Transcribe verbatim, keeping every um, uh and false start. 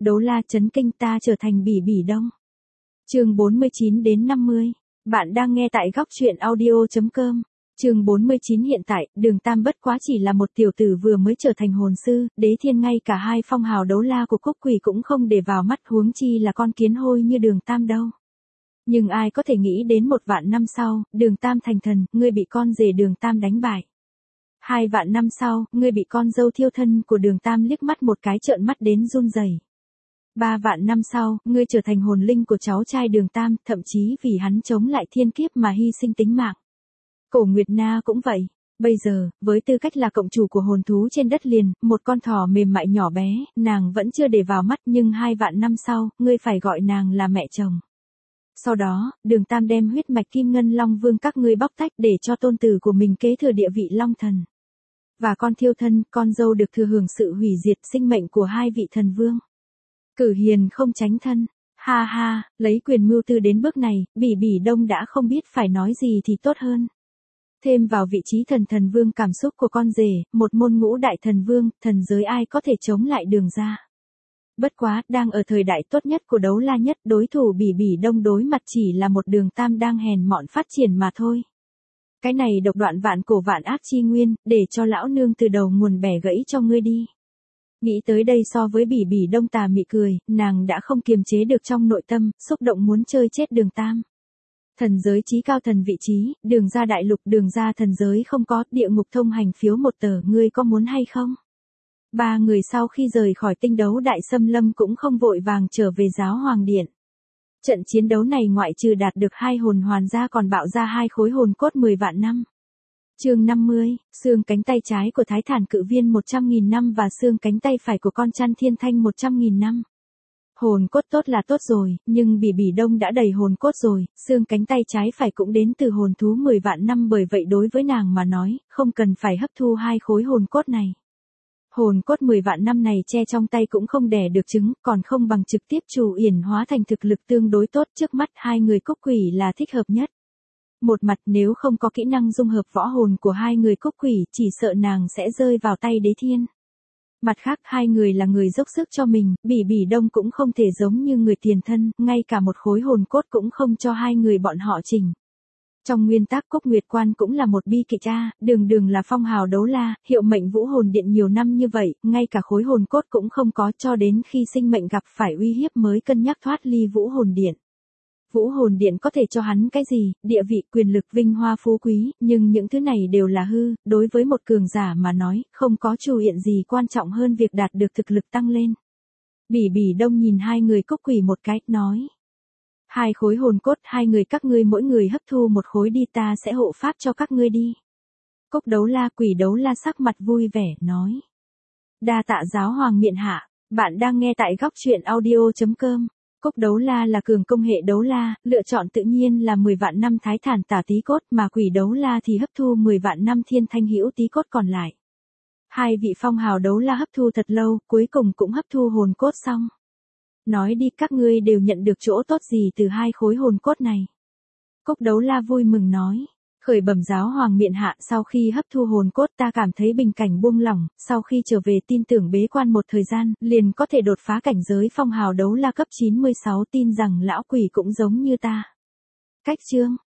đấu la chấn kinh ta trở thành Bỉ Bỉ Đông. Chương bốn mươi chín đến năm mươi. Bạn đang nghe tại góc truyện audio chấm com. Chương bốn mươi chín hiện tại, Đường Tam bất quá chỉ là một tiểu tử vừa mới trở thành hồn sư, Đế Thiên ngay cả hai phong hào đấu la của Cúc Quỷ cũng không để vào mắt, huống chi là con kiến hôi như Đường Tam đâu. Nhưng ai có thể nghĩ đến một vạn năm sau, Đường Tam thành thần, ngươi bị con rể Đường Tam đánh bại. Hai vạn năm sau, ngươi bị con dâu thiêu thân của Đường Tam liếc mắt một cái trợn mắt đến run rẩy. Ba vạn năm sau, ngươi trở thành hồn linh của cháu trai Đường Tam, thậm chí vì hắn chống lại thiên kiếp mà hy sinh tính mạng. Cổ Nguyệt Na cũng vậy. Bây giờ, với tư cách là cộng chủ của hồn thú trên đất liền, một con thỏ mềm mại nhỏ bé, nàng vẫn chưa để vào mắt, nhưng hai vạn năm sau, ngươi phải gọi nàng là mẹ chồng. Sau đó, Đường Tam đem huyết mạch Kim Ngân Long Vương các ngươi bóc tách để cho tôn tử của mình kế thừa địa vị Long Thần. Và con thiêu thân, con dâu được thừa hưởng sự hủy diệt sinh mệnh của hai vị thần vương. Cử hiền không tránh thân. Ha ha, lấy quyền mưu tư đến bước này, Bỉ Bỉ Đông đã không biết phải nói gì thì tốt hơn. Thêm vào vị trí thần thần vương cảm xúc của con rể, một môn ngũ đại thần vương, thần giới ai có thể chống lại Đường ra. Bất quá, đang ở thời đại tốt nhất của đấu la nhất, đối thủ Bỉ Bỉ Đông đối mặt chỉ là một Đường Tam đang hèn mọn phát triển mà thôi. Cái này độc đoạn vạn cổ vạn ác chi nguyên, để cho lão nương từ đầu nguồn bẻ gãy cho ngươi đi. Nghĩ tới đây so với Bỉ Bỉ Đông tà mị cười, nàng đã không kiềm chế được trong nội tâm, xúc động muốn chơi chết Đường Tam. Thần giới chí cao thần vị trí, Đường ra đại lục, Đường ra thần giới không có, địa ngục thông hành phiếu một tờ, ngươi có muốn hay không? Ba người sau khi rời khỏi tinh đấu đại xâm lâm cũng không vội vàng trở về giáo hoàng điện. Trận chiến đấu này ngoại trừ đạt được hai hồn hoàn ra còn bạo ra hai khối hồn cốt mười vạn năm. Chương năm mươi, xương cánh tay trái của Thái Thản Cự Viên một trăm nghìn năm và xương cánh tay phải của con Chăn Thiên Thanh một trăm nghìn năm. Hồn cốt tốt là tốt rồi, nhưng Bỉ Bỉ Đông đã đầy hồn cốt rồi, xương cánh tay trái phải cũng đến từ hồn thú mười vạn năm, bởi vậy đối với nàng mà nói, không cần phải hấp thu hai khối hồn cốt này. Hồn cốt mười vạn năm này che trong tay cũng không đẻ được trứng, còn không bằng trực tiếp chủ yển hóa thành thực lực tương đối tốt, trước mắt hai người Cúc Quỷ là thích hợp nhất. Một mặt nếu không có kỹ năng dung hợp võ hồn của hai người Cúc Quỷ, chỉ sợ nàng sẽ rơi vào tay Đế Thiên. Mặt khác hai người là người dốc sức cho mình, Bỉ Bỉ Đông cũng không thể giống như người tiền thân, ngay cả một khối hồn cốt cũng không cho hai người bọn họ chỉnh. Trong nguyên tắc Cúc Nguyệt Quan cũng là một bi kịch a, Đường Đường là phong hào đấu la, hiệu mệnh vũ hồn điện nhiều năm như vậy, ngay cả khối hồn cốt cũng không có, cho đến khi sinh mệnh gặp phải uy hiếp mới cân nhắc thoát ly vũ hồn điện. Vũ hồn điện có thể cho hắn cái gì, địa vị, quyền lực, vinh hoa phú quý, nhưng những thứ này đều là hư, đối với một cường giả mà nói, không có chủ hiện gì quan trọng hơn việc đạt được thực lực tăng lên. Bỉ Bỉ Đông nhìn hai người Cúc Quỷ một cái, nói. Hai khối hồn cốt, hai người các ngươi mỗi người hấp thu một khối đi, ta sẽ hộ pháp cho các ngươi đi. Cúc đấu la Quỷ đấu la sắc mặt vui vẻ, nói. Đa tạ giáo hoàng miện hạ, bạn đang nghe tại góc truyện audio chấm com. Cúc đấu la là cường công hệ đấu la, lựa chọn tự nhiên là mười vạn năm Thái Thản tả tí cốt, mà Quỷ đấu la thì hấp thu mười vạn năm Thiên Thanh hữu tí cốt còn lại. Hai vị phong hào đấu la hấp thu thật lâu, cuối cùng cũng hấp thu hồn cốt xong. Nói đi, các ngươi đều nhận được chỗ tốt gì từ hai khối hồn cốt này? Cúc đấu la vui mừng nói. Khởi bẩm giáo hoàng miện hạ, sau khi hấp thu hồn cốt ta cảm thấy bình cảnh buông lỏng, sau khi trở về tin tưởng bế quan một thời gian, liền có thể đột phá cảnh giới phong hào đấu la cấp chín mươi sáu, tin rằng lão quỷ cũng giống như ta. Cách chương,